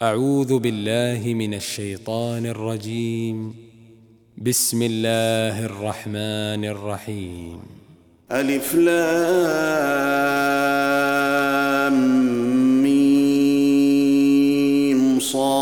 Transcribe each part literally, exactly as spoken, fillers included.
أعوذ بالله من الشيطان الرجيم. بسم الله الرحمن الرحيم. ألف لام ميم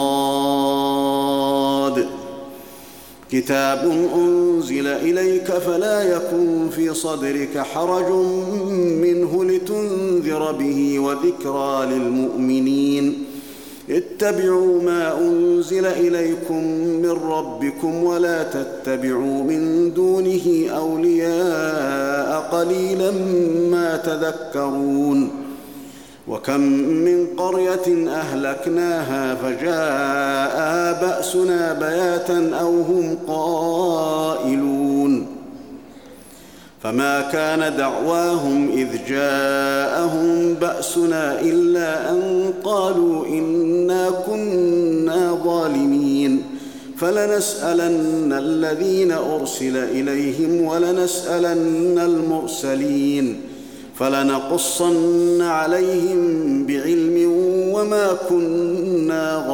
صاد كتاب أنزل إليك فلا يكن في صدرك حرج منه لتنذر به وذكرى للمؤمنين. اتبعوا ما أنزل إليكم من ربكم ولا تتبعوا من دونه أولياء قليلا ما تذكرون. وكم من قرية أهلكناها فجاءها بأسنا بياتا أو هم قائلون. فما كان دعواهم إذ جاءهم بأسنا إلا أن قالوا إنا كنا ظالمين. فلنسألن الذين أرسل إليهم ولنسألن المرسلين فلنقصن عليهم بعلم وما كنا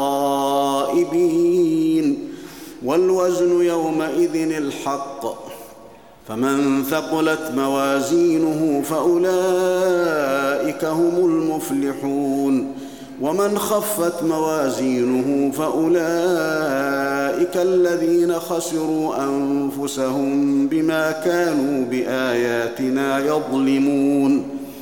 غائبين. والوزن يومئذ الحق فمن ثقلت موازينه فأولئك هم المفلحون ومن خفت موازينه فأولئك الذين خسروا أنفسهم بما كانوا بآياتنا يظلمون.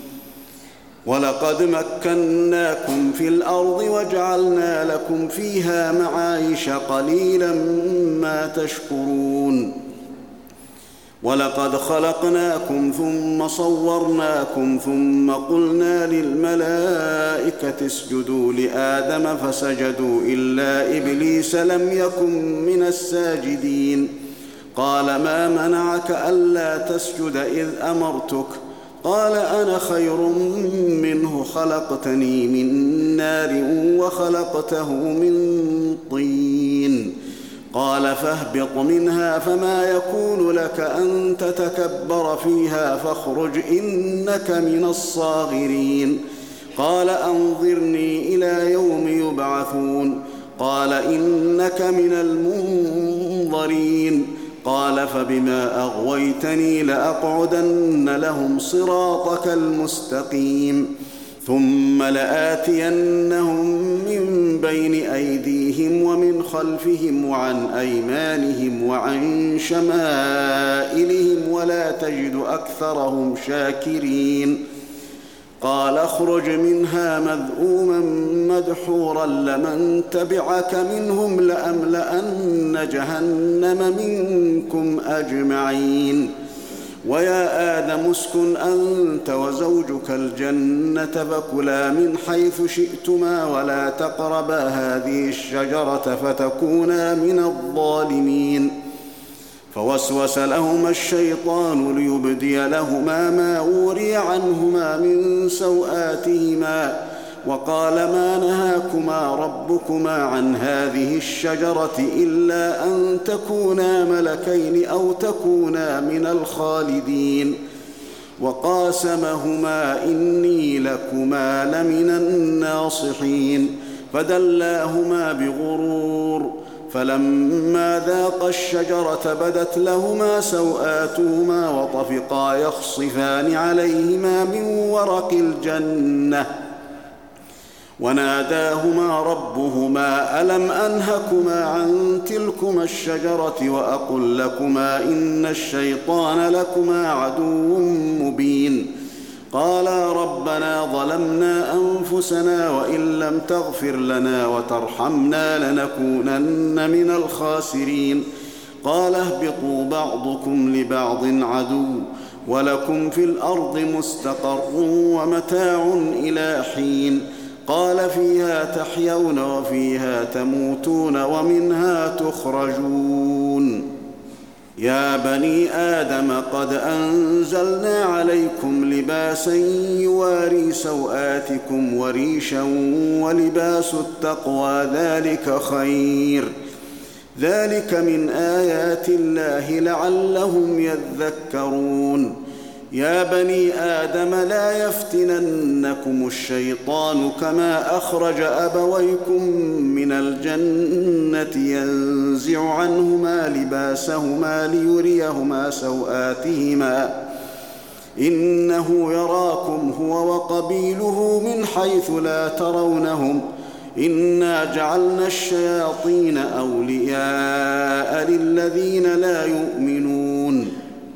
ولقد مكناكم في الأرض وجعلنا لكم فيها معايش قليلا ما تشكرون. ولقد خلقناكم ثم صورناكم ثم قلنا للملائكة اسجدوا لآدم فسجدوا إلا إبليس لم يكن من الساجدين. قال ما منعك ألا تسجد إذ أمرتك؟ قال أنا خير منه خلقتني من نار وخلقته من طين. قال فاهبط منها فما يكون لك أن تتكبر فيها فاخرج إنك من الصاغرين. قال أنظرني إلى يوم يبعثون. قال إنك من المنظرين. قال فبما أغويتني لأقعدن لهم صراطك المستقيم ثم لآتينهم من بين أيديهم ومن خلفهم وعن أيمانهم وعن شمائلهم ولا تجد أكثرهم شاكرين. قال اخرج منها مذءوما مدحورا لمن تبعك منهم لأملأن جهنم منكم أجمعين. ويا آدم اسكن أنت وزوجك الجنة فكلا من حيث شئتما ولا تقربا هذه الشجرة فتكونا من الظالمين. فوسوس لهما الشيطان ليبدي لهما ما وري عنهما من سوآتهما وقال ما نهاكما ربكما عن هذه الشجرة إلا أن تكونا ملكين أو تكونا من الخالدين. وقاسمهما إني لكما لمن الناصحين فدلاهما بغرور. فلما ذاقا الشجرة بدت لهما سوآتهما وطفقا يخصفان عليهما من ورق الجنة وناداهما ربهما ألم أنهكما عن تلكما الشجرة وأقل لكما إن الشيطان لكما عدو مبين. قالا ربنا ظلمنا أنفسنا وإن لم تغفر لنا وترحمنا لنكونن من الخاسرين. قال اهبطوا بعضكم لبعض عدو ولكم في الأرض مستقر ومتاع إلى حين. قال فيها تحيون وفيها تموتون ومنها تخرجون. يا بني آدم قد أنزلنا عليكم لباسا يواري سوآتكم وريشا ولباس التقوى ذلك خير. ذلك من آيات الله لعلهم يذكرون. يا بني آدم لا يفتننكم الشيطان كما أخرج أبويكم من الجنة ينزع عنهما لباسهما ليريهما سوآتهما إنه يراكم هو وقبيله من حيث لا ترونهم إنا جعلنا الشياطين أولياء للذين لا يؤمنون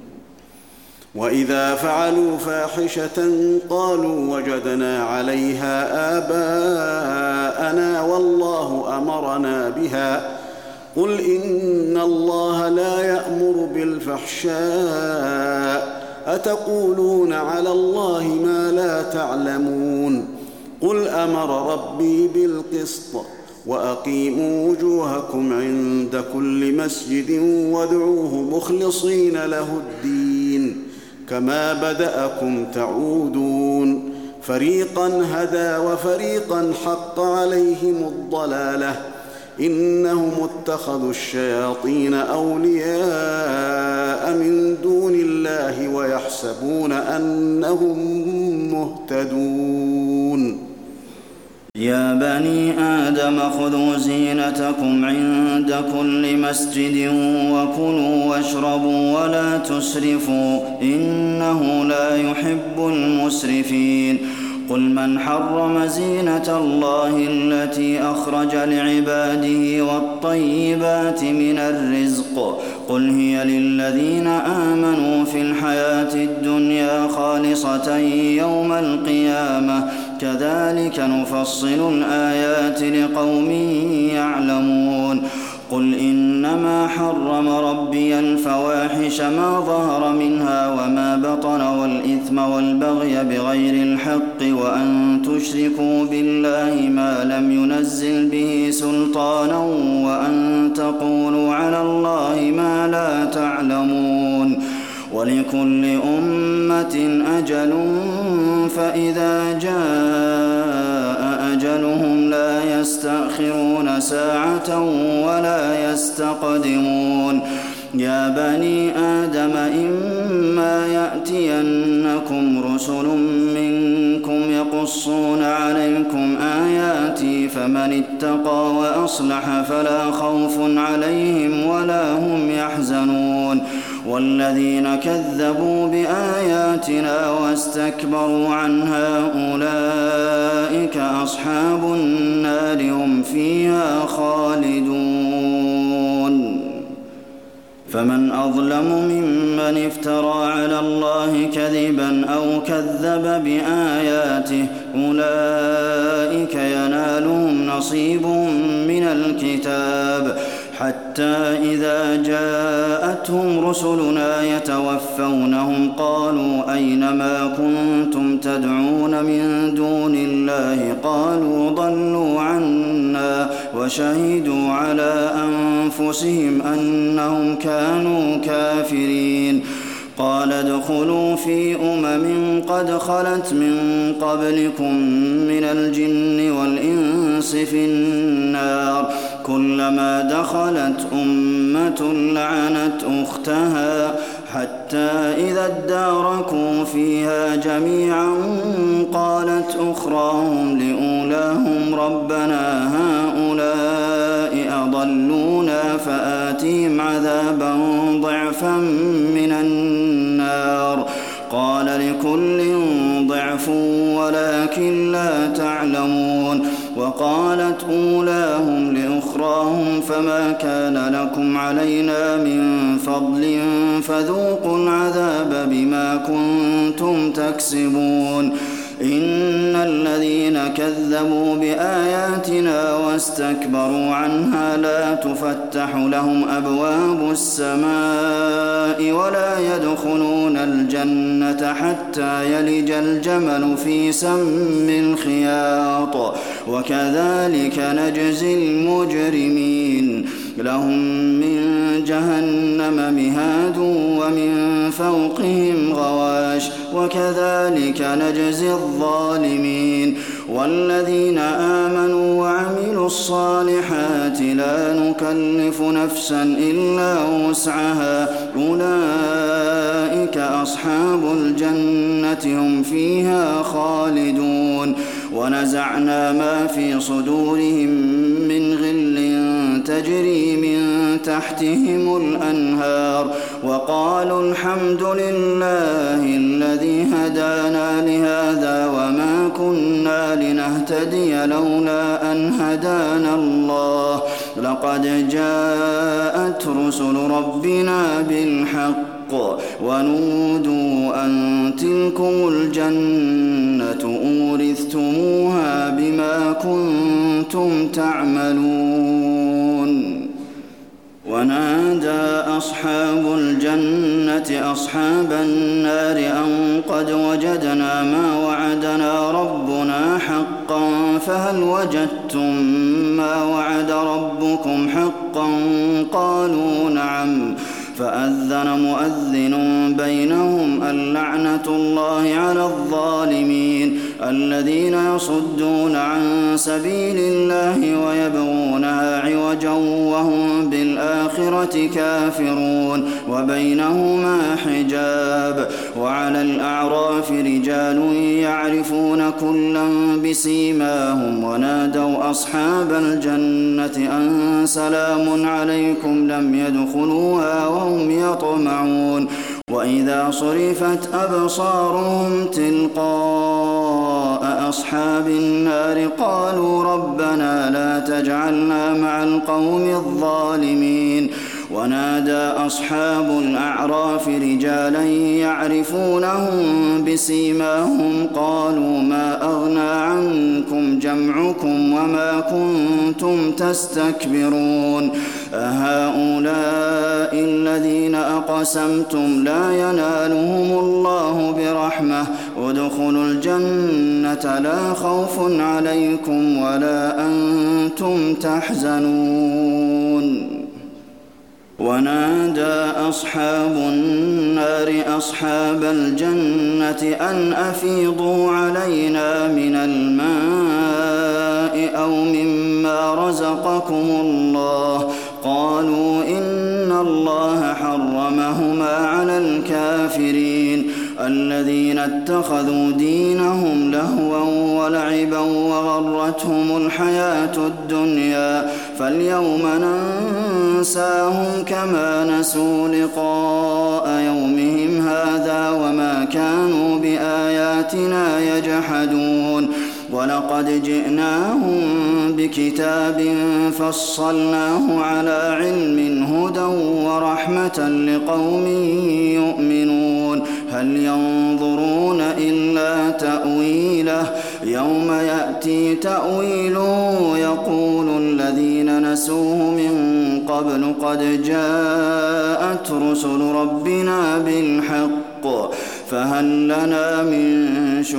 وإذا فعلوا فاحشة قالوا وجدنا عليها آباءنا والله أمرنا بها قل إن الله لا يأمر بالفحشاء أتقولون على الله ما لا تعلمون قل أمر ربي بالقسط وأقيموا وجوهكم عند كل مسجد وادعوه مخلصين له الدين كما بدأكم تعودون فريقا هدى وفريقا حق عليهم الضلالة إنهم اتخذوا الشياطين أولياء من دون الله ويحسبون أنهم مهتدون يا بني آدم خذوا زينتكم عند كل مسجد وكلوا واشربوا ولا تسرفوا إنه لا يحب المسرفين قل من حرم زينة الله التي أخرج لعباده والطيبات من الرزق قل هي للذين آمنوا في الحياة الدنيا خالصة يوم القيامة كذلك نفصل الآيات لقوم يعلمون قل إنما حرم ربي الفواحش ما ظهر منها وما بطن والإثم والبغي بغير الحق وأن تشركوا بالله ما لم ينزل به سلطانا وأن تقولوا على الله ما لا تعلمون ولكل أمة أجل فإذا جاء أجلهم لا يستأخرون ساعة ولا يستقدمون يا بني آدم إما يأتينكم رسل منكم يقصون عليكم آياتي فمن اتقى وأصلح فلا خوف عليهم ولا هم يحزنون والذين كذبوا بآياتنا واستكبروا عنها أولئك أصحاب النار هم فيها خالدون فمن أظلم ممن افترى على الله كذبا أو كذب بآياته أولئك ينالهم نصيبهم من الكتاب حتى إذا جاءتهم رسلنا يتوفونهم قالوا أين ما كنتم تدعون من دون الله قالوا ضلوا عنا وشهدوا على أنفسهم أنهم كانوا كافرين قال ادخلوا في أمم قد خلت من قبلكم من الجن والإنس في النار كلما دخلت أمة لعنت أختها حتى إذا اداركوا فيها جميعا قالت أخراهم لأولاهم ربنا هؤلاء أضلونا فآتهم عذابا ضعفا من النار قال لكل ضعف ولكن لا تعلمون وقالت أولاهم لأخراهم فما كان لكم علينا من فضل فذوقوا العذاب بما كنتم تكسبون إن الذين كذبوا بآياتنا واستكبروا عنها لا تفتح لهم أبواب السماء ولا يدخلون الجنة حتى يلج الجمل في سم الخياط وكذلك نجزي المجرمين لهم من جهنم مهاد ومن فوقهم غواش وكذلك نجزي الظالمين والذين آمنوا وعملوا الصالحات لا نكلف نفسا إلا وسعها أولئك أصحاب الجنة هم فيها خالدون ونزعنا ما في صدورهم من غل تجري من تحتهم الأنهار وقالوا الحمد لله الذي هدانا لهذا وما كنا لنهتدي لولا أن هدانا الله لقد جاءت رسل ربنا بالحق ونودوا أن تلكم الجنة أورثتموها بما كنتم تعملون ونادى أصحاب الجنة أصحاب النار أن قد وجدنا ما وعدنا ربنا حقا فهل وجدتم ما وعد ربكم حقا قالوا نعم فأذن مؤذن بينهم اللعنة الله على الظالمين الذين يصدون عن سبيل الله ويبغونها عوجا وهم بالآخرة كافرون وبينهما حجاب وعلى الأعراف رجال يعرفون كلا بسيماهم ونادوا أصحاب الجنة أن سلام عليكم لم يدخلوها وهم يطمعون وإذا صرفت أبصارهم تلقاء أصحاب النار قالوا ربنا لا تجعلنا مع القوم الظالمين ونادى أصحاب الأعراف رجالا يعرفونهم بسيماهم قالوا ما أغنى عنكم جمعكم وما كنتم تستكبرون أهؤلاء الذين أقسمتم لا ينالهم الله برحمة ادخلوا الجنة لا خوف عليكم ولا أنتم تحزنون ونادى أصحاب النار أصحاب الجنة أن أفيضوا علينا من الماء أو مما رزقكم الله قالوا إن الله حرمهما على الكافرين الذين اتخذوا دينهم لهوا ولعبا وغرتهم الحياة الدنيا فاليوم ننساهم كما نسوا لقاء يومهم هذا وما كانوا بآياتنا يجحدون ولقد جئناهم بكتاب فصلناه على علم هدى ورحمة لقوم يؤمنون هل ينظرون إلا تأويله يوم يأتي تأويله يقول الذين نسوه من قبل قد جاءت رسل ربنا بالحق فهل لنا من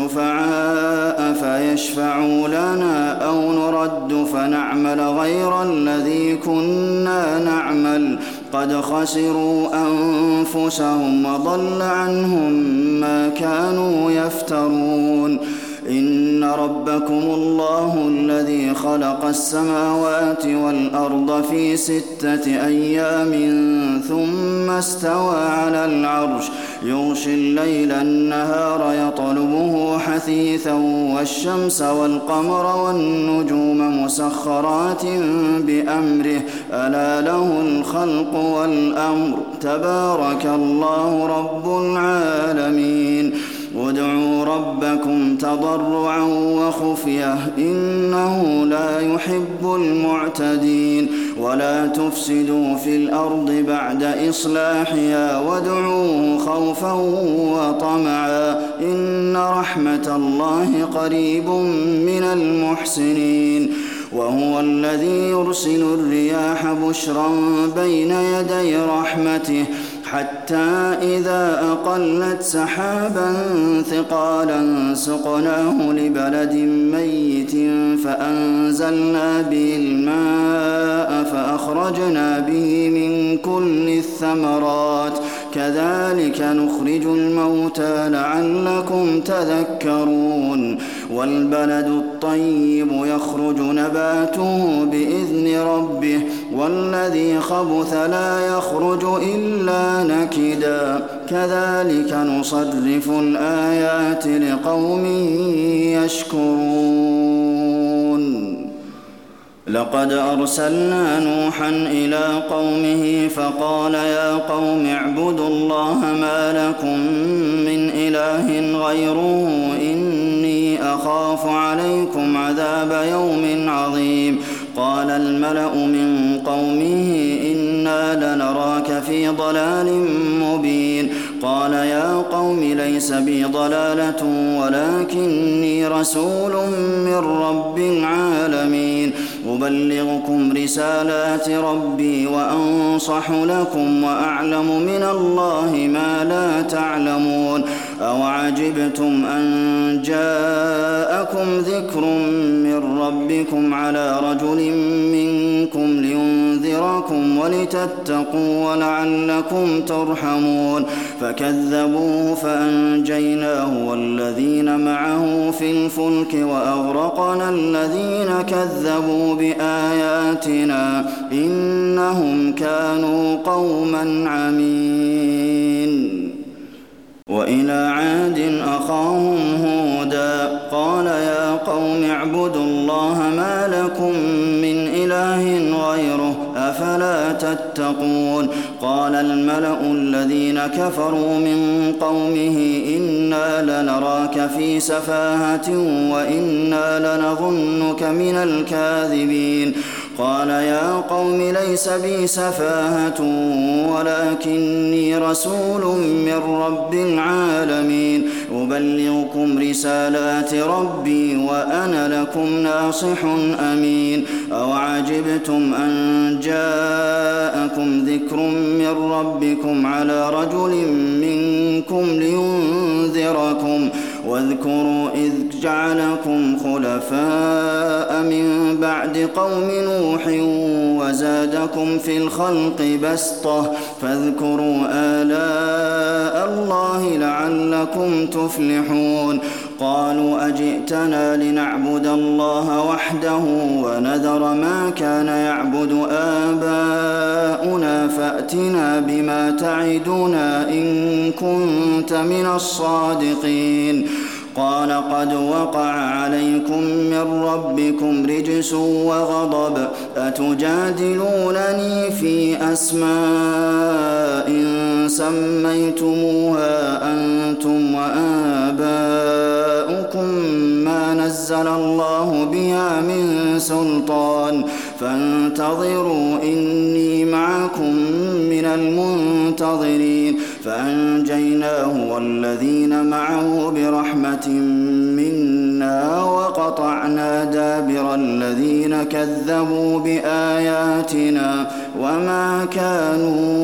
شفعاء فيشفعوا لنا أو نرد فنعمل غير الذي كنا نعمل قد خسروا أنفسهم وضل عنهم ما كانوا يفترون إن ربكم الله الذي خلق السماوات والأرض في ستة أيام ثم استوى على العرش يغشي الليل النهار يطلبه حثيثا والشمس والقمر والنجوم مسخرات بأمره ألا له الخلق والأمر تبارك الله رب العالمين ادعوا ربكم تضرعا وخفية إنه لا يحب المعتدين ولا تفسدوا في الأرض بعد إصلاحها وادعوه خوفا وطمعا إن رحمة الله قريب من المحسنين وهو الذي يرسل الرياح بشرا بين يدي رحمته حتى إذا أقلت سحابا ثقالا سقناه لبلد ميت فأنزلنا به الماء فأخرجنا به من كل الثمرات كذلك نخرج الموتى لعلكم تذكرون والبلد الطيب يخرج نباته بإذن ربه والذي خبث لا يخرج إلا نكدا كذلك نصرف الآيات لقوم يشكرون لقد أرسلنا نوحا إلى قومه فقال يا قوم اعبدوا الله ما لكم من إله غيره إني أخاف عليكم عذاب يوم عظيم قال الملأ من قومه إنا لنراك في ضلال مبين قال يا قوم ليس بي ضلالة ولكني رسول من رب العالمين أبلغكم رسالات ربي وأنصح لكم وأعلم من الله ما لا تعلمون أوعجبتم أن جاءكم ذكر من ربكم على رجل منكم لينذركم ولتتقوا ولعلكم ترحمون فكذبوه فأنجيناه والذين معه في الفلك وأغرقنا الذين كذبوا بآياتنا إنهم كانوا قوما عمين وإلى عاد أخاهم هودا قال يا قوم اعبدوا الله ما لكم من إله غيره أفلا تتقون قال الملأ الذين كفروا من قومه إنا لنراك في سفاهة وإنا لنظنك من الكاذبين قال يا قوم ليس بي سفاهة ولكني رسول من رب العالمين أبلغكم رسالات ربي وأنا لكم ناصح أمين أوعجبتم أن جاءكم ذكر من ربكم على رجل منكم لينذركم واذكروا إذ جعلكم خلفاء من بعد قوم نوح وزادكم في الخلق بسطة فاذكروا آلاء الله لعلكم تفلحون قالوا أجئتنا لنعبد الله وحده ونذر ما كان يعبد آباؤنا فأتنا بما تعدنا إن كنت من الصادقين قال قد وقع عليكم من ربكم رجس وغضب أتجادلونني في أسماء سميتموها أنتم وآباؤكم ما نزل الله بها من سلطان فانتظروا إني معكم من المنتظرين فأنجيناه والذين معه برحمة منا وقطعنا دابر الذين كذبوا بآياتنا وما كانوا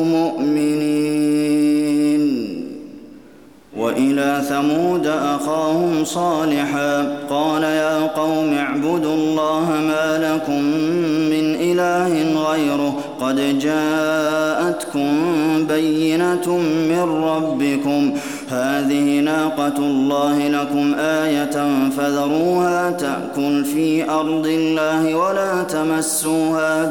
مؤمنين وإلى ثمود أخاهم صالحا قال يا قوم اعبدوا الله ما لكم من إله غيره قد جاءتكم بينة من ربكم هذه ناقة الله لكم آية فذروها تأكل في أرض الله ولا تمسوها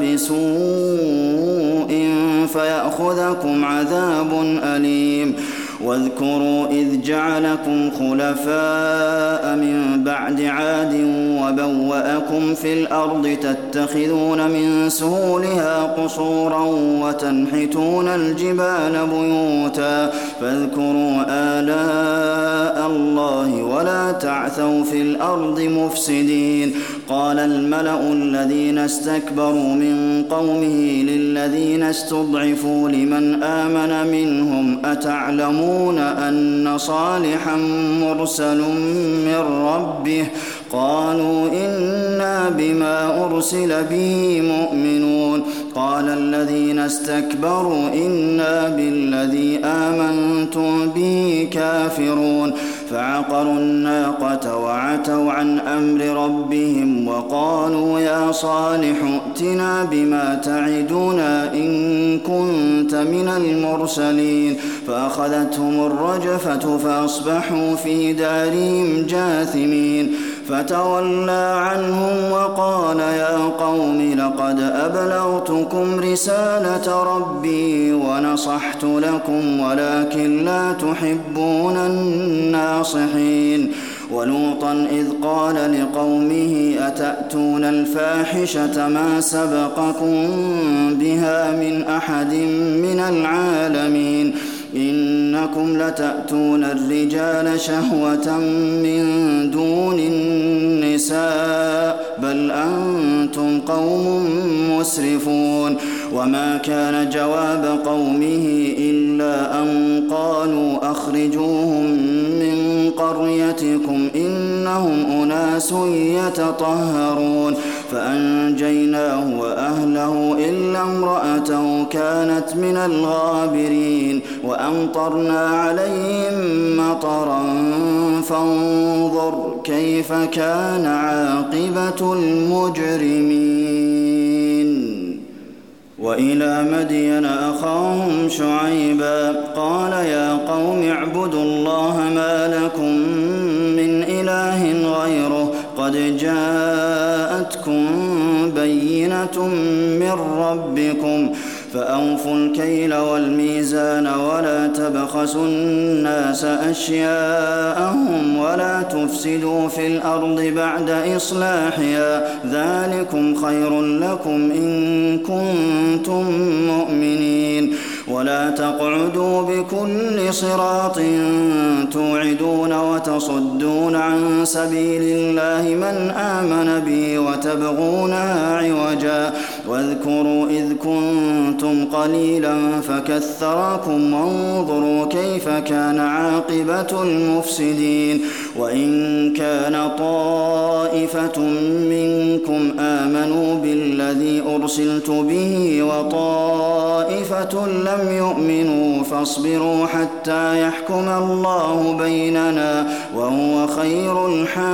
بسوء فيأخذكم عذاب أليم واذكروا إذ جعلكم خلفاء من بعد عاد وبوأكم في الأرض تتخذون من سهولها قصورا وتنحتون الجبال بيوتا فاذكروا آلاء الله ولا تعثوا في الأرض مفسدين قال الملأ الذين استكبروا من قومه للذين استضعفوا لمن آمن منهم أتعلمون أن صالحا مرسل من ربه قالوا إنا بما أرسل به مؤمنون قال الذين استكبروا إنا بالذي آمنتم به كافرون فعقروا الناقة وعتوا عن أمر ربهم وقالوا يا صالح ائتنا بما تعدنا إن كنت من المرسلين فأخذتهم الرجفة فأصبحوا في دارهم جاثمين فتولى عنهم وقال يا قوم لقد أبلغتكم رسالة ربي ونصحت لكم ولكن لا تحبون الناصحين ولوطا إذ قال لقومه أتأتون الفاحشة ما سبقكم بها من أحد من العالمين إنكم لتأتون الرجال شهوة من دون النساء بل أنتم قوم مسرفون وما كان جواب قومه إلا أن قالوا أخرجوهم من قريتكم إنهم أناس يتطهرون فأنجيناه وأهله إلا امرأته كانت من الغابرين وأمطرنا عليهم مطرا فانظر كيف كان عاقبة المجرمين وإلى مدين أخاهم شعيبا قال يا قوم اعبدوا الله ما لكم من إله غيره قد جاءتكم بينة من ربكم فأوفوا الكيل والميزان ولا تبخسوا الناس أشياءهم ولا تفسدوا في الأرض بعد إصلاحها ذلكم خير لكم إن كنتم مؤمنين ولا تقعدوا بكل صراط توعدون وتصدون عن سبيل الله من آمن بي وتبغونها عوجا واذكروا إذ كنتم قليلا فكثركم وانظروا كيف كان عاقبة المفسدين وإن كان طائفة منكم آمنوا بالذي أرسلت به وطائفة لم يؤمنوا فاصبروا حتى يحكم الله بيننا وهو خير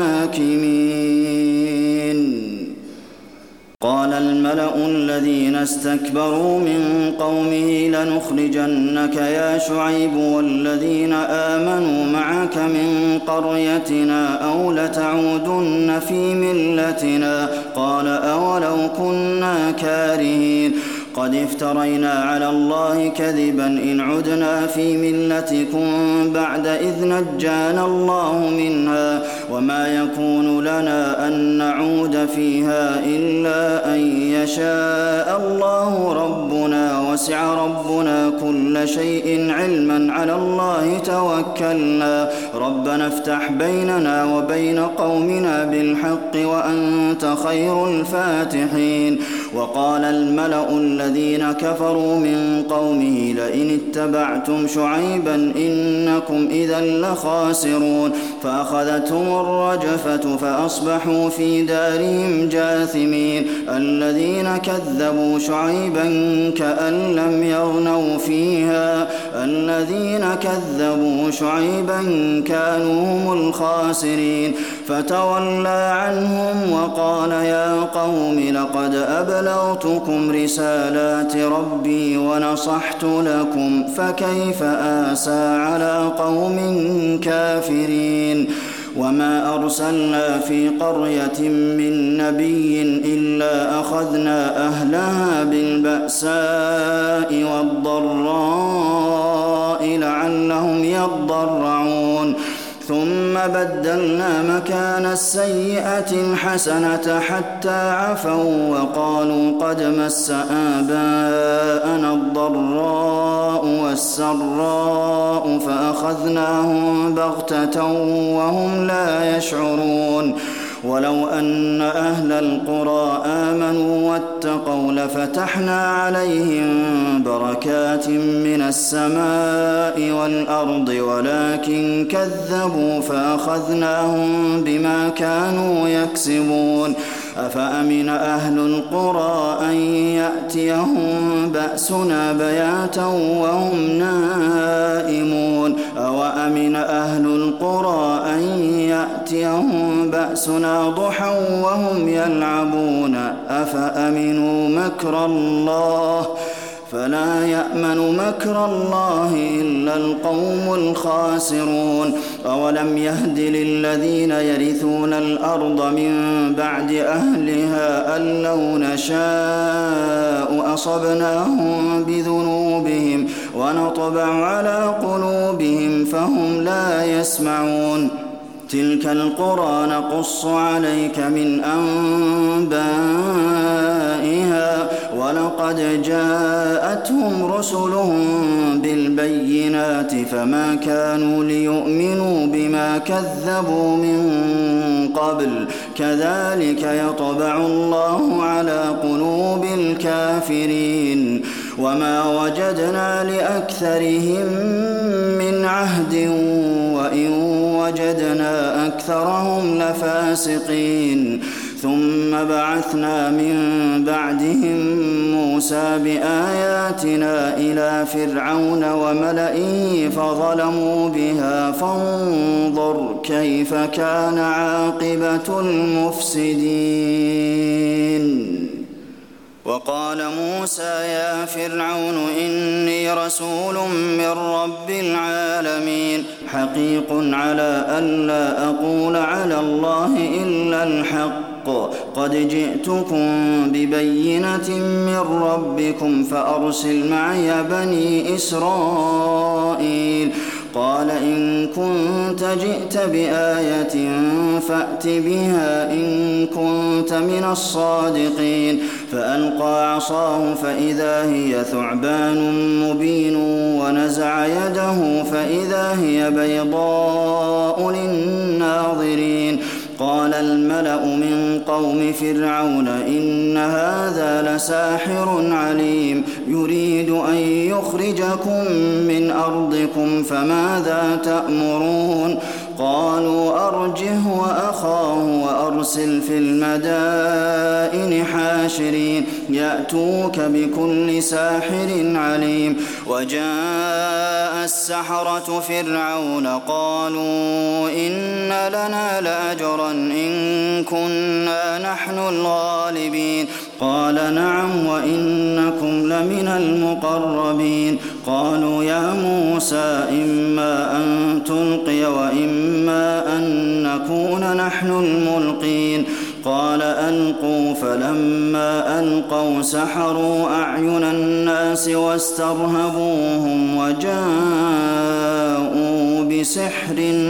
الحاكمين قال الملأ الذين استكبروا من قومه لنخرجنك يا شعيب والذين آمنوا معك من قريتنا أو لتعودن في ملتنا قال أولو كنا كارهين قد افترينا على الله كذبا إن عدنا في ملتكم بعد إذ نجانا الله منها وما يكون لنا أن نعود فيها إلا أن يشاء الله ربنا وسع ربنا كل شيء علما على الله توكلنا ربنا افتح بيننا وبين قومنا بالحق وأنت خير الفاتحين وقال الملأ الذين كفروا من قومه لئن اتبعتم شعيبا إنكم إذا لخاسرون فأخذتهم الرجفة فأصبحوا في دارهم جاثمين الذين كذبوا شعيبا كأن لم يغنوا فيها الذين كذبوا شعيبا كانوا هم الخاسرين فتولى عنهم وقال يا قوم لقد أبلغتكم رسالات ربي ونصحت لكم فكيف آسى على قوم كافرين وما أرسلنا في قرية من نبي إلا أخذنا أهلها بالبأساء والضراء لعلهم يضرعون ثم بدلنا مكان السيئة الحسنة حتى عفوا وقالوا قد مس آباءنا الضراء والسراء فأخذناهم بغتة وهم لا يشعرون ولو أن أهل القرى آمنوا واتقوا لفتحنا عليهم بركات من السماء والأرض ولكن كذبوا فأخذناهم بما كانوا يكسبون أفأمن أهل القرى أن يأتيهم بأسنا بياتا وهم نائمون أوأمن أهل القرى أن يأتيهم بأسنا ضحى وهم يلعبون أفأمنوا مكر الله فلا يأمن مكر الله إلا القوم الخاسرون أولم يهد للذين يرثون الأرض من بعد أهلها أن لو نشاء أصبناهم بذنوبهم ونطبع على قلوبهم فهم لا يسمعون تلك القرى نقص عليك من أنبائها ولقد جاءتهم رسلهم بالبينات فما كانوا ليؤمنوا بما كذبوا من قبل كذلك يطبع الله على قلوب الكافرين وما وجدنا لأكثرهم من عهد وإن وجدنا أكثرهم لفاسقين ثم بعثنا من بعدهم موسى بآياتنا إلى فرعون وملئه فظلموا بها فانظر كيف كان عاقبة المفسدين وقال موسى يا فرعون إني رسول من رب العالمين حقيق على ألا أقول على الله إلا الحق قد جئتكم ببينة من ربكم فأرسل معي بني إسرائيل قال إن كنت جئت بآية فأت بها إن كنت من الصادقين فألقى عصاه فإذا هي ثعبان مبين ونزع يده فإذا هي بيضاء للناظرين قال الملأ من قوم فرعون إن هذا لساحر عليم يريد أن يخرجكم من أرضكم فماذا تأمرون قالوا أرجه وأخاه وأرسل في المدائن حاشرين يأتوك بكل ساحر عليم وجاء السحرة فرعون قالوا إن لنا لأجرا إن كنا نحن الغالبين قال نعم وإنكم لمن المقربين قالوا يا موسى إما أن تلقي وإما أن نكون نحن الملقين قال ألقوا فلما ألقوا سحروا أعين الناس واسترهبوهم وجاءوا بسحر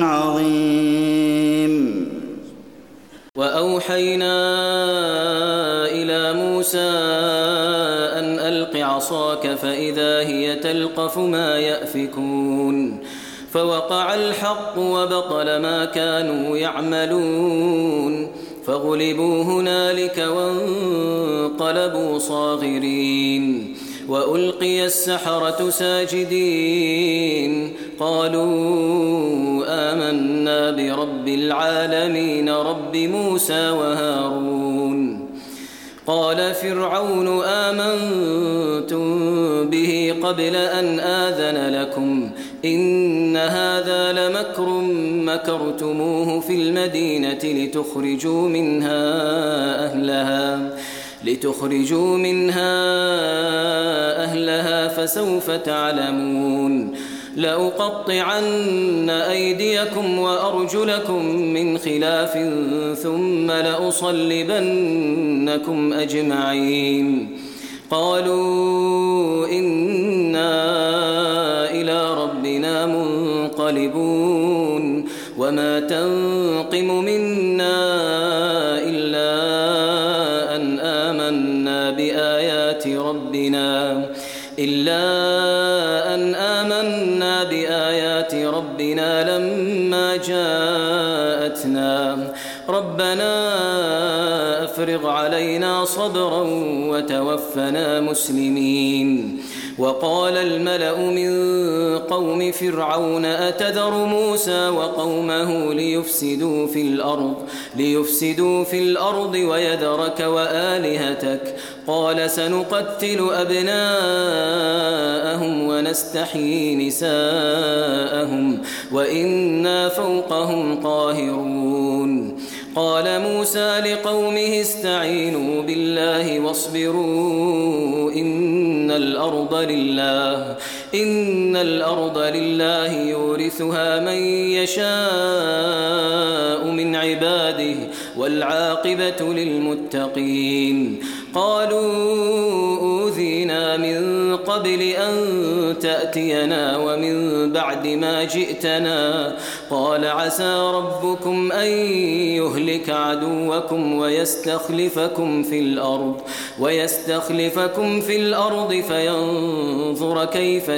عظيم وأوحينا إلى موسى أن ألق عصاك فإذا هي تلقف ما يأفكون فوقع الحق وبطل ما كانوا يعملون فغلبوا هنالك وانقلبوا صاغرين وألقي السحرة ساجدين قالوا آمنا برب العالمين رب موسى وهارون قال فرعون آمنتم به قبل أن آذن لكم إن هذا لمكر مكرتموه في المدينة لتخرجوا منها أهلها لتخرجوا منها أهلها فسوف تعلمون لأقطعن أيديكم وأرجلكم من خلاف ثم لأصلبنكم أجمعين قالوا إنا إلى ربنا منقلبون وما تنقم منا إلا أن آمنا بآيات ربنا إلا أن آمنا بآيات ربنا لما جاءتنا ربنا أفرغ علينا صبرا وتوفنا مسلمين وقال الملأ من قوم فرعون أتذر موسى وقومه ليفسدوا في الأرض ليفسدوا في الأرض ويذرك وآلهتك قال سنقتل أبناءهم ونستحيي نساءهم وإنا فوقهم قاهرون قال موسى لقومه استعينوا بالله واصبروا إن الأرض لله إن الأرض لله يورثها من يشاء من عباده والعاقبة للمتقين. قالوا أوذينا من قبل أن تأتينا ومن بعد ما جئتنا قال عسى ربكم أن يهلك عدوكم ويستخلفكم في الأرض ويستخلفكم في الأرض فينظر كيف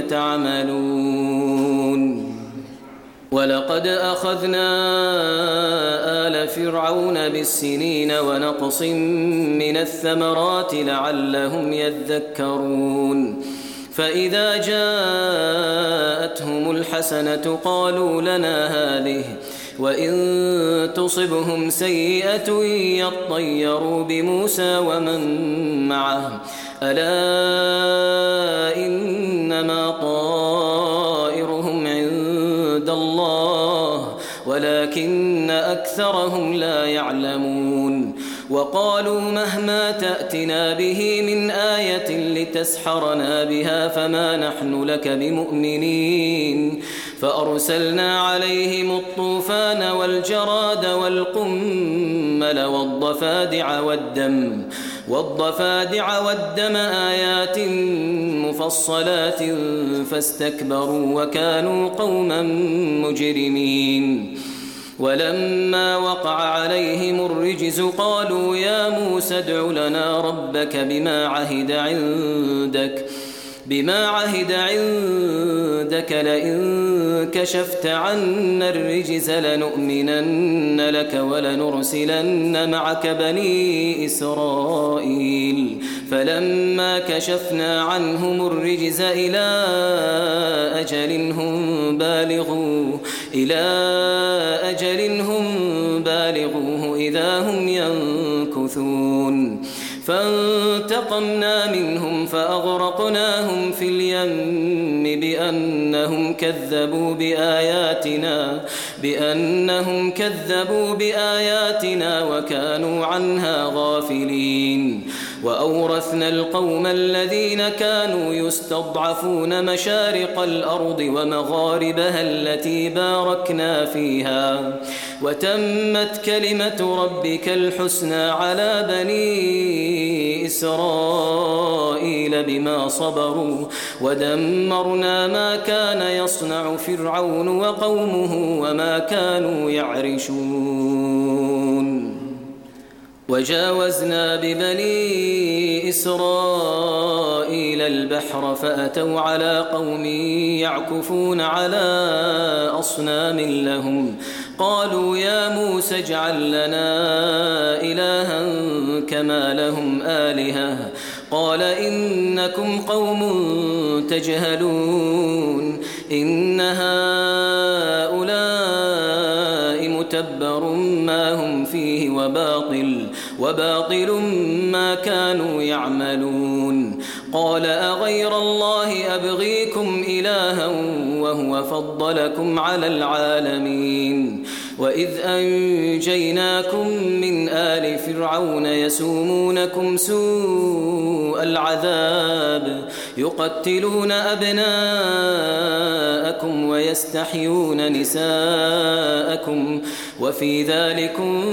تعملون. ولقد أخذنا آل فرعون بالسنين ونقص من الثمرات لعلهم يذكرون. فإذا جاءتهم الحسنة قالوا لنا هذه وإن تصبهم سيئة يطيروا بموسى ومن معه ألا إنما طائرهم عند الله ولكن أكثرهم لا يعلمون. وقالوا مهما تأتنا به من آية لتسحرنا بها فما نحن لك بمؤمنين. فأرسلنا عليهم الطوفان والجراد والقمل والضفادع والدم والضفادع والدم آيات مفصلات فاستكبروا وكانوا قوما مجرمين. ولما وقع عليهم الرجز قالوا يا موسى ادع لنا ربك بما عهد عندك بما عهد عندك لئن كشفت عنا الرجز لنؤمنن لك ولنرسلن معك بني إسرائيل. فلما كشفنا عنهم الرجز إلى أجل هم بالغوه إلى أجل هم بالغوه إذا هم ينكثون. فانتقمنا منهم فأغرقناهم في اليم بأنهم كذبوا بآياتنا بأنهم كذبوا بآياتنا وكانوا عنها غافلين. وأورثنا القوم الذين كانوا يستضعفون مشارق الأرض ومغاربها التي باركنا فيها وتمت كلمة ربك الحسنى على بني إسرائيل بما صبروا ودمرنا ما كان يصنع فرعون وقومه وما كانوا يعرشون. وجاوزنا ببني إسرائيل البحر فأتوا على قوم يعكفون على أصنام لهم قالوا يا موسى اجعل لنا إلها كما لهم آلهة قال إنكم قوم تجهلون إن هؤلاء متبر ما هم فيه وباطل وباطل ما كانوا يعملون. قال أغير الله أبغيكم إلها وهو فضلكم على العالمين. وإذ أنجيناكم من آل فرعون يسومونكم سوء العذاب يقتلون أبناءكم ويستحيون نساءكم وفي ذلكم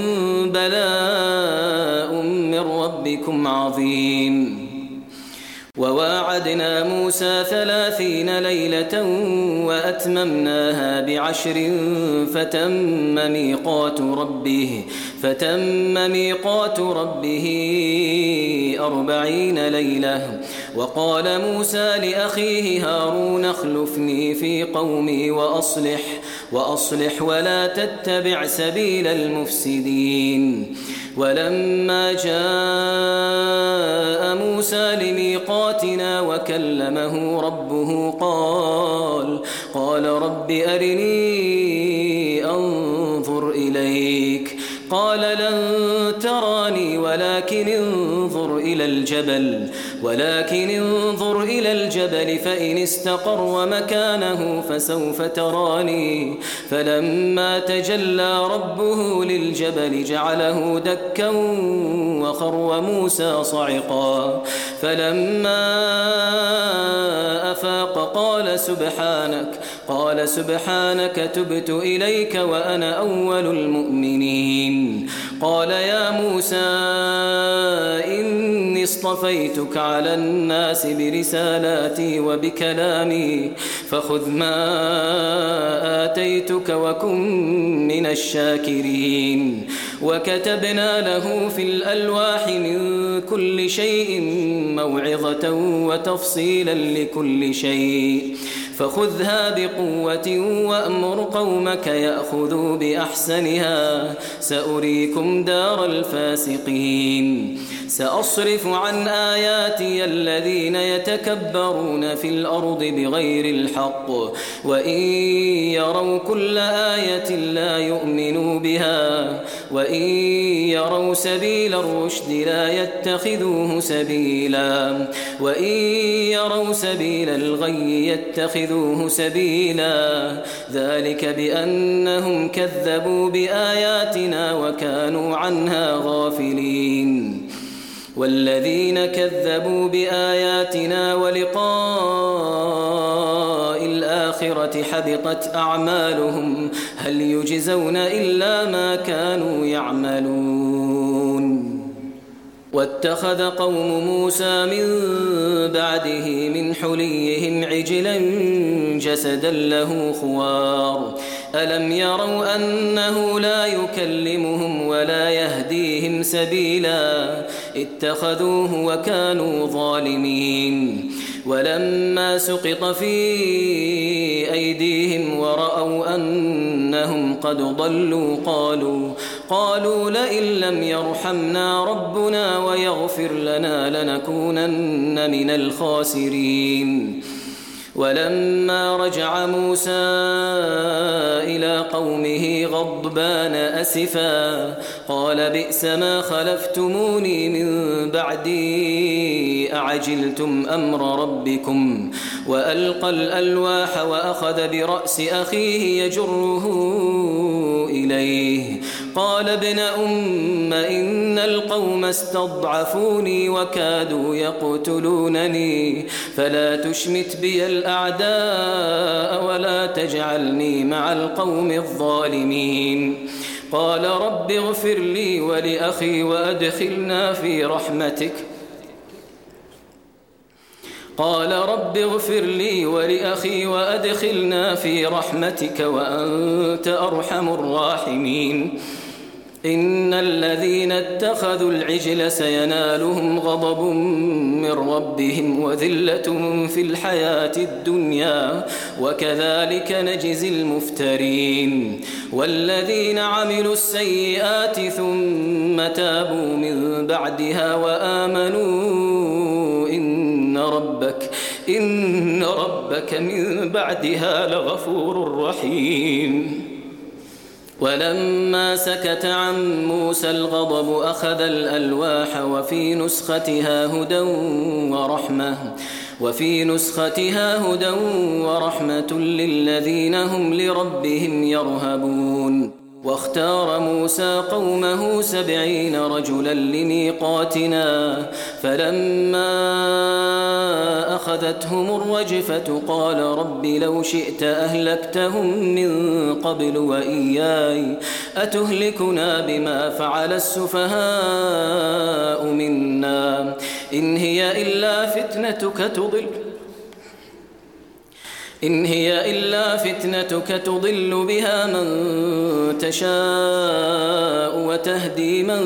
بلاء من ربكم عظيم. وواعدنا موسى ثلاثين ليلة وأتممناها بعشر فتم ميقات ربه فتم ميقات ربه أربعين ليلة. وقال موسى لأخيه هارون اخلفني في قومي وأصلح وأصلح ولا تتبع سبيل المفسدين. ولما جاء موسى لميقاتنا وكلمه ربه قال قال رب أرني أنظر إليك قال لن تراني ولكن انظر إلى الجبل ولكن انظر إلى الجبل فإن استقر مكانه فسوف تراني فلما تجلى ربه للجبل جعله دكا وخر موسى صعقا فلما أفاق قال سبحانك قال سبحانك تبت إليك وأنا أول المؤمنين قال يا موسى إني اصطفيتك على الناس برسالاتي وبكلامي فخذ ما آتيتك وكن من الشاكرين وكتبنا له في الألواح من كل شيء موعظة وتفصيلا لكل شيء فخذها بقوة وأمر قومك يأخذوا بأحسنها سأريكم دار الفاسقين سأصرف عن آياتي الذين يتكبرون في الأرض بغير الحق وإن يروا كل آية لا يؤمنوا بها وإن يروا سبيل الرشد لا يتخذوه سبيلا وإن يروا سبيل الغي يتخذوه سبيلا ذلك بأنهم كذبوا بآياتنا وكانوا عنها غافلين والذين كذبوا بآياتنا ولقاء الآخرة حبطت أعمالهم هل يجزون إلا ما كانوا يعملون واتخذ قوم موسى من بعده من حليهم عجلا جسدا له خوار ألم يروا أنه لا يكلمهم ولا يهديهم سبيلا اتخذوه وكانوا ظالمين ولما سقط في أيديهم ورأوا أنهم قد ضلوا قالوا قالوا لئن لم يرحمنا ربنا ويغفر لنا لنكونن من الخاسرين ولما رجع موسى إلى قومه غضبان أسفا قال بئس ما خلفتموني من بعدي أعجلتم أمر ربكم وألقى الألواح وأخذ برأس أخيه يجره إليه قال ابن أم إن القوم استضعفوني وكادوا يقتلونني فلا تشمت بي الأعداء ولا تجعلني مع القوم الظالمين قال رب اغفر لي ولأخي وأدخلنا في رحمتك قال رب اغفر لي ولأخي وأدخلنا في رحمتك وأنت أرحم الراحمين إن الذين اتخذوا العجل سينالهم غضب من ربهم وذلة في الحياة الدنيا وكذلك نجزي المفترين والذين عملوا السيئات ثم تابوا من بعدها وآمنوا إن ربك إن ربك من بعدها لغفور رحيم ولما سكت عن موسى الغضب أخذ الألواح وفي نسختها هدى ورحمة وفي نسختها هدى ورحمة للذين هم لربهم يرهبون واختار موسى قومه سبعين رجلا لميقاتنا فلما أخذتهم الرجفة قال رب لو شئت أهلكتهم من قبل وإياي أتهلكنا بما فعل السفهاء منا إن هي إلا فتنتك تضل إن هي إلا فتنتك تضل بها من تشاء وتهدي من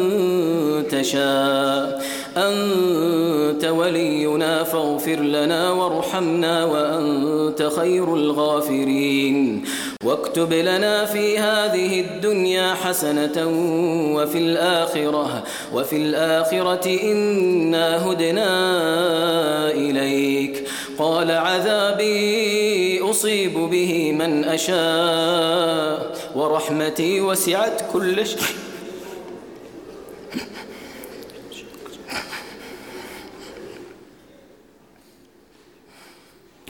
تشاء أنت ولينا فاغفر لنا وارحمنا وأنت خير الغافرين واكتب لنا في هذه الدنيا حسنة وفي الآخرة وفي الآخرة إنا هدنا إليك قال عذابي أصيب به من أشاء ورحمتي وسعت كل شيء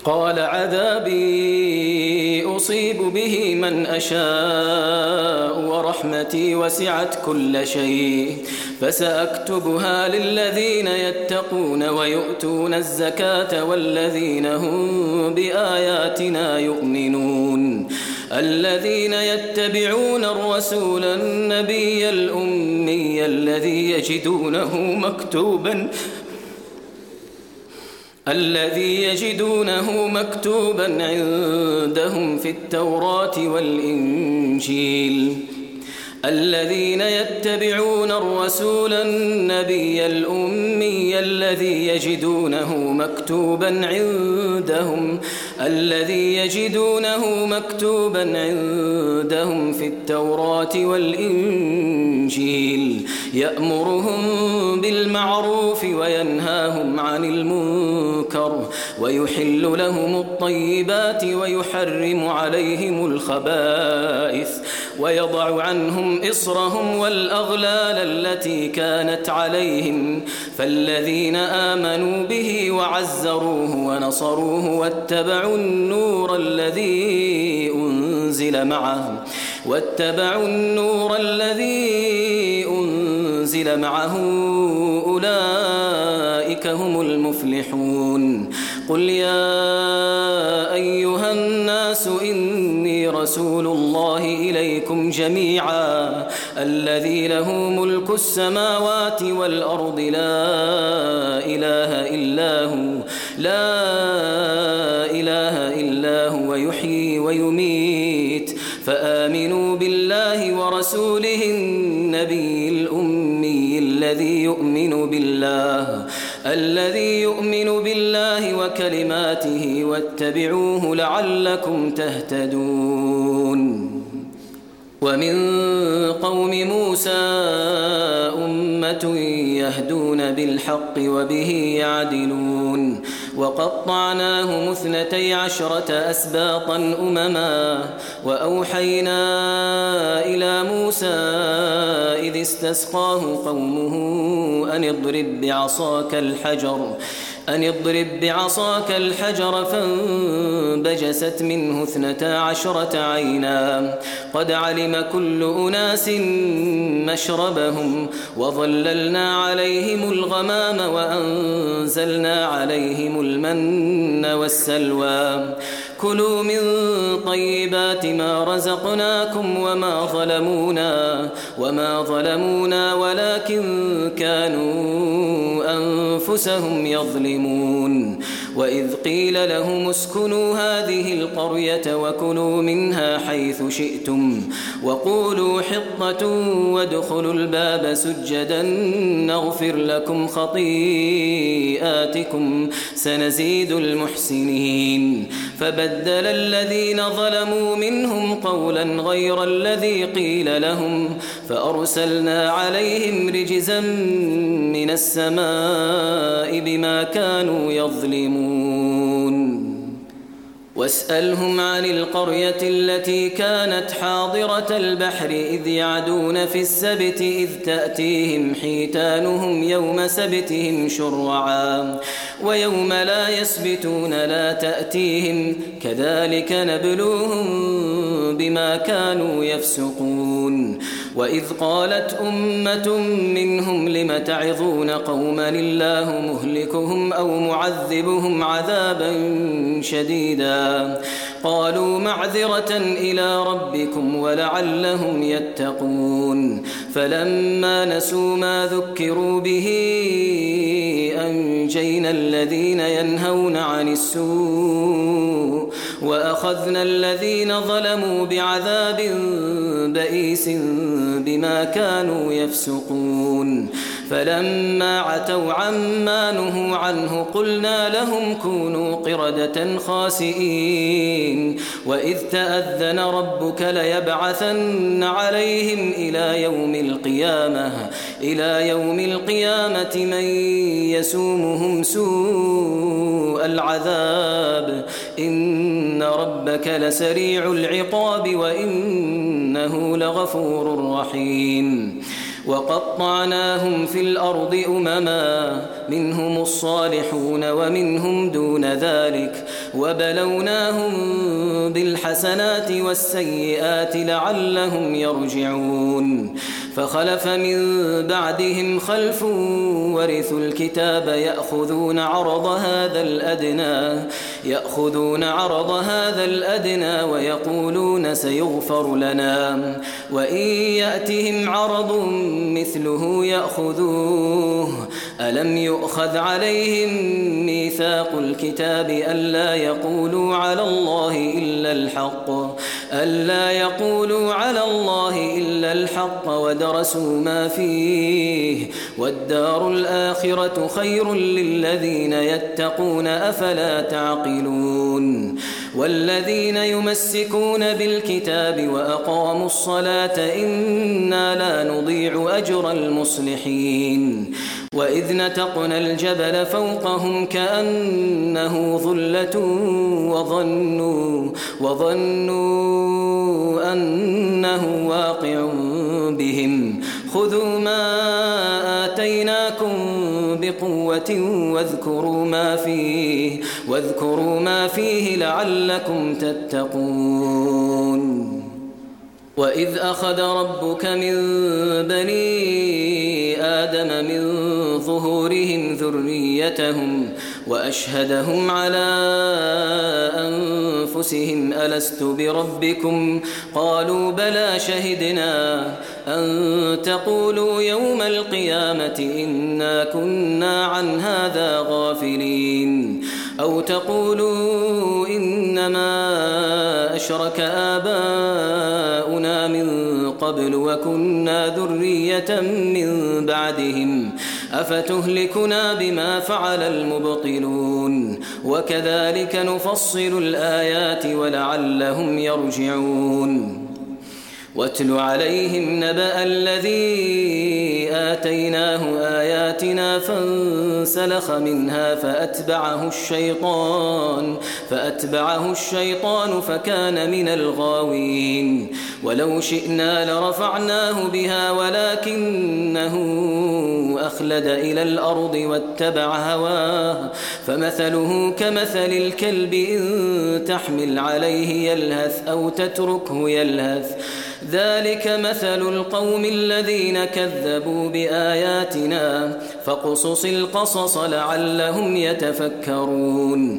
قال عذابي أصيب به من أشاء ورحمتي وسعت كل شيء فسأكتبها للذين يتقون ويؤتون الزكاة والذين هم بآياتنا يؤمنون الذين يتبعون الرسول النبي الأمي الذي يجدونه مكتوبا الذي يجدونه مكتوبا عندهم في التوراة والإنجيل الذين يتبعون الرسول النبي الأمي الذي يجدونه مكتوبا عندهم الذي يجدونه مكتوبا عندهم في التوراة والإنجيل يأمرهم بالمعروف وينهاهم عن المنكر ويحل لهم الطيبات ويحرم عليهم الخبائث ويضع عنهم إصرهم والأغلال التي كانت عليهم فالذين آمنوا به وعزروه ونصروه واتبعوا النور الذي أنزل معه واتبعوا النور الذي أنزل معه أولئك هم المفلحون قل يا أيها الناس إني رسول الله إليكم جميعا الذي له ملك السماوات والأرض لا إله إلا هو لا إله إلا هو يحيي ويميت فآمنوا بالله ورسوله النبي الأمي الذي يؤمن بالله الذي يؤمن بالله وكلماته واتبعوه لعلكم تهتدون ومن قوم موسى أمة يهدون بالحق وبه يعدلون وقطعناهم اثنتي عشرة أسباطا أمما وأوحينا إلى موسى إذ استسقاه قومه أن اضرب بعصاك الحجر أن اضرب بعصاك الحجر فانبجست منه اثنتا عشرة عينا قد علم كل أناس مشربهم وظللنا عليهم الغمام وأنزلنا عليهم المن والسلوى كلوا من طيبات ما رزقناكم وما ظلمونا وما ظلمونا ولكن كانوا أنفسهم يظلمون وإذ قيل لهم اسكنوا هذه القرية وكلوا منها حيث شئتم وقولوا حطة وادخلوا الباب سجدا نغفر لكم خطيئاتكم سنزيد المحسنين فبدل الذين ظلموا منهم قولا غير الذي قيل لهم فأرسلنا عليهم رجزا من السماء بما كانوا يظلمون واسألهم عن القرية التي كانت حاضرة البحر إذ يعدون في السبت إذ تأتيهم حيتانهم يوم سبتهم شرعا ويوم لا يسبتون لا تأتيهم كذلك نبلوهم بما كانوا يفسقون وإذ قالت أمة منهم لم تعظون قوما الله مهلكهم أو معذبهم عذابا شديدا قالوا معذرة إلى ربكم ولعلهم يتقون فلما نسوا ما ذكروا به أنجينا الذين ينهون عن السوء وأخذنا الذين ظلموا بعذاب بئيس بما كانوا يفسقون فلما عتوا عما نهوا عنه قلنا لهم كونوا قردة خاسئين وإذ تأذن ربك ليبعثن عليهم إلى يوم القيامة إلى يوم القيامة من يسومهم سوء العذاب إن ربك لسريع العقاب وإنه لغفور رحيم وقطعناهم في الأرض أمما منهم الصالحون ومنهم دون ذلك وبلوناهم بالحسنات والسيئات لعلهم يرجعون فخلف من بعدهم خلف ورثوا الكتاب يأخذون عرض هذا الأدنى يأخذون عرض هذا الأدنى ويقولون سيغفر لنا وإن يأتهم عرض مثله يأخذوه ألم يؤخذ عليهم ميثاق الكتاب ألا يقولوا على الله إلا الحق ألا يقولوا على الله إلا الحق ودرسوا ما فيه والدار الآخرة خير للذين يتقون أفلا تعقلون والذين يمسكون بالكتاب وأقاموا الصلاة إنا لا نضيع أجر المصلحين وإذ نتقنا الجبل فوقهم كأنه ظلة وظنوا, وظنوا أنه واقع بهم خذوا ما آتيناكم بقوة واذكروا ما فيه, واذكروا ما فيه لعلكم تتقون وإذ أخذ ربك من بني آدم من ظهورهم ذريتهم وأشهدهم على أنفسهم ألست بربكم قالوا بلى شهدنا أن تقولوا يوم القيامة إنا كنا عن هذا غافلين أو تقولوا إنما أشرك آباؤنا من قبل وكنا ذرية من بعدهم أفتهلكنا بما فعل المبطلون وكذلك نفصل الآيات ولعلهم يرجعون واتل عليهم نبأ الذي آتيناه آياتنا فانسلخ منها فأتبعه الشيطان فأتبعه الشيطان فكان من الغاوين ولو شئنا لرفعناه بها ولكنه أخلد إلى الأرض واتبع هواه فمثله كمثل الكلب إن تحمل عليه يلهث أو تتركه يلهث ذلك مثل القوم الذين كذبوا بآياتنا فاقصص القصص لعلهم يتفكرون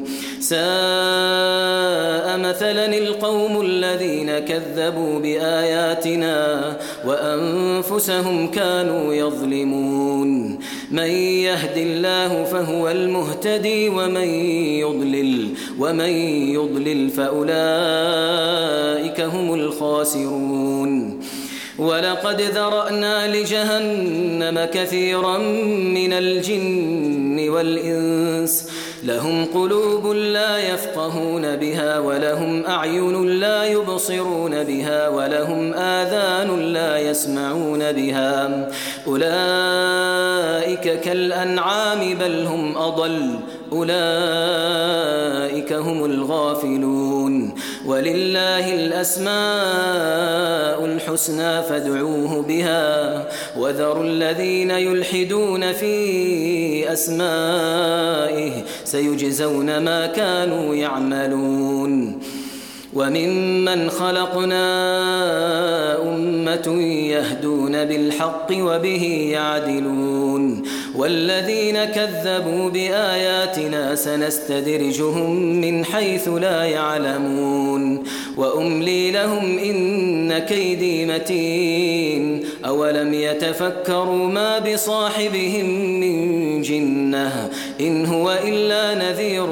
ساء مثلا القوم الذين كذبوا بآياتنا وأنفسهم كانوا يظلمون من يهد الله فهو المهتدي ومن يضلل ومن يضلل فأولئك هم الخاسرون ولقد ذرأنا لجهنم كثيرا من الجن والإنس لهم قلوب لا يفقهون بها ولهم أعين لا يبصرون بها ولهم آذان لا يسمعون بها أولئك كالأنعام بل هم أضل أولئك هم الغافلون ولله الأسماء الحسنى فادعوه بها وذروا الذين يلحدون في أسمائه سيجزون ما كانوا يعملون وممن خلقنا أمة يهدون بالحق وبه يعدلون والذين كذبوا بآياتنا سنستدرجهم من حيث لا يعلمون وأملي لهم إن كيدي متين أولم يتفكروا ما بصاحبهم من جنة إن هو إلا نذير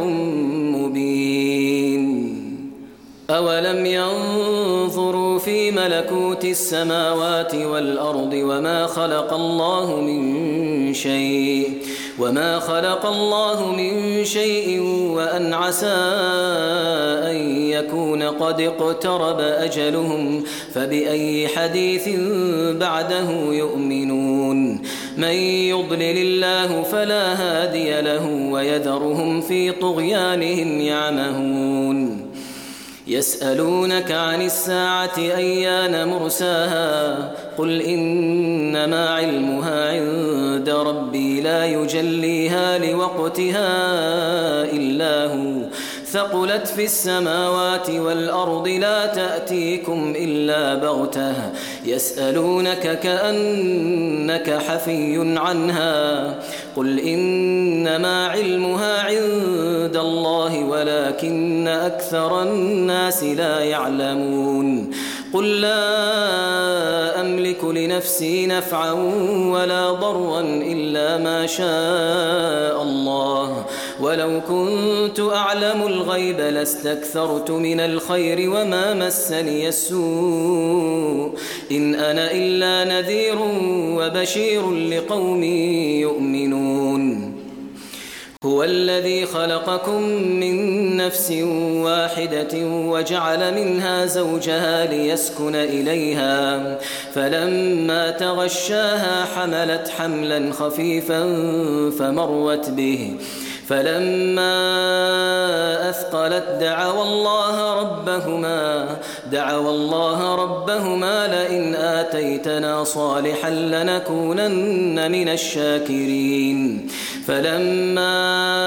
مبين أولم ينظروا في ملكوت السماوات والأرض وما خلق الله من شيء وما خلق الله من شيء وأن عسى أن يكون قد اقترب أجلهم فبأي حديث بعده يؤمنون من يضلل الله فلا هادي له ويذرهم في طغيانهم يعمهون يسألونك عن الساعة أيان مرساها قل إنما علمها عند ربي لا يجليها لوقتها إلا هو ثقلت في السماوات والأرض لا تأتيكم إلا بغتة يسألونك كأنك حفي عنها قل إنما علمها عند الله ولكن أكثر الناس لا يعلمون قل لا أملك لنفسي نفعا ولا ضرا إلا ما شاء الله ولو كنت أعلم الغيب لاستكثرت من الخير وما مسني السوء إن أنا إلا نذير وبشير لقوم يؤمنون هو الذي خلقكم من نفس واحدة وجعل منها زوجها ليسكن إليها فلما تغشاها حملت حملا خفيفا فمرت به فلما أثقلت دعوا الله ربهما دعوا الله ربهما لئن آتيتنا صالحا لنكونن من الشاكرين فلما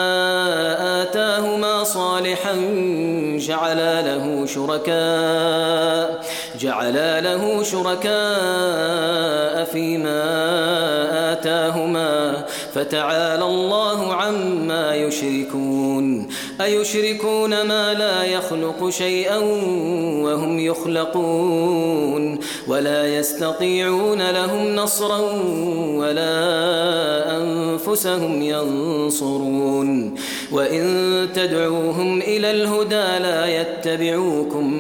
آتاهما صالحا جعلا له شركاء جعلا له شركاء فيما آتاهما فتعالى الله عما يشركون أيشركون ما لا يخلق شيئا وهم يخلقون ولا يستطيعون لهم نصرا ولا أنفسهم ينصرون وإن تدعوهم إلى الهدى لا يتبعوكم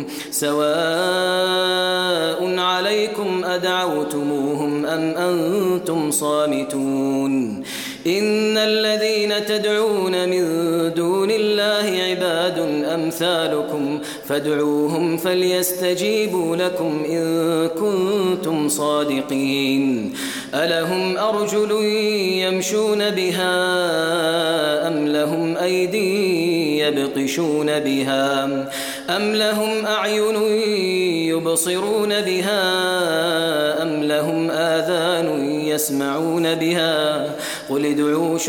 سواء عليكم أدعوتموهم أم أنتم صامتون إن الذين تدعون من دون الله عباد أمثالكم فادعوهم فليستجيبوا لكم إن كنتم صادقين ألهم أرجل يمشون بها أم لهم أيدي يبطشون بها أم لهم أعين يبصرون بها أم لهم آذان يسمعون بها قل ادعوا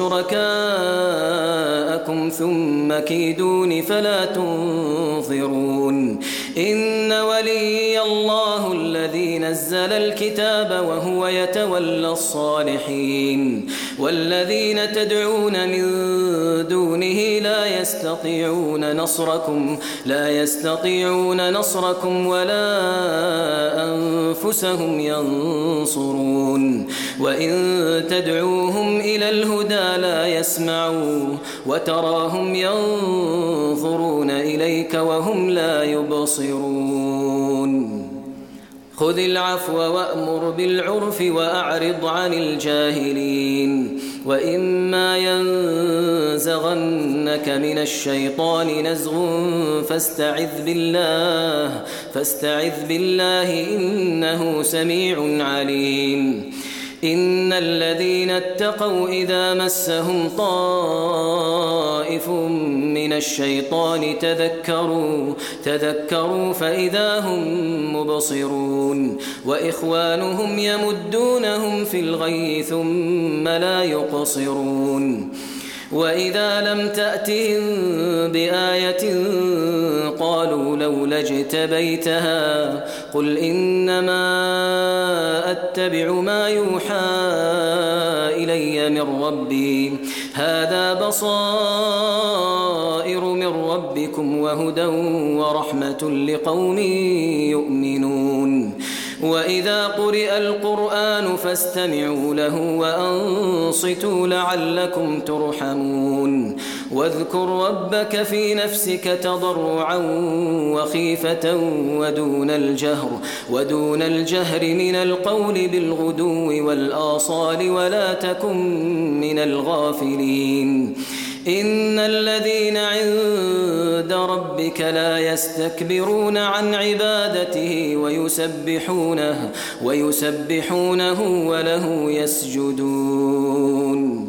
شركاءكم ثم كيدون فلا تنظرون إن ولي الله الذي نزل الكتاب وهو يتولى الصالحين والذين تدعون من دونه لا يستطيعون نصركم لا يستطيعون نصركم ولا أنفسهم ينصرون وإن تدعوهم إلى الهدى لا يسمعوا وتراهم ينظرون إليك وهم لا يبصرون خذ العفو وأمر بالعرف وأعرض عن الجاهلين وإما ينزغنك من الشيطان نزغ فاستعذ بالله فاستعذ بالله إنه سميع عليم إن الذين اتقوا إذا مسهم طائف من الشيطان تذكروا تذكروا فإذا هم مبصرون وإخوانهم يمدونهم في الغي ثم لا يقصرون وإذا لم تأتهم بآية قالوا لولا اجتبيتها قل إنما أتبع ما يوحى إلي من ربي هذا بصائر من ربكم وهدى ورحمة لقوم يؤمنون وإذا قرئ القرآن فاستمعوا له وأنصتوا لعلكم ترحمون واذكر ربك في نفسك تضرعا وخيفة ودون الجهر ودون الجهر من القول بالغدو والآصال ولا تكن من الغافلين إن الذين عند ربك لا يستكبرون عن عبادته ويسبحونه ويسبحونه وله يسجدون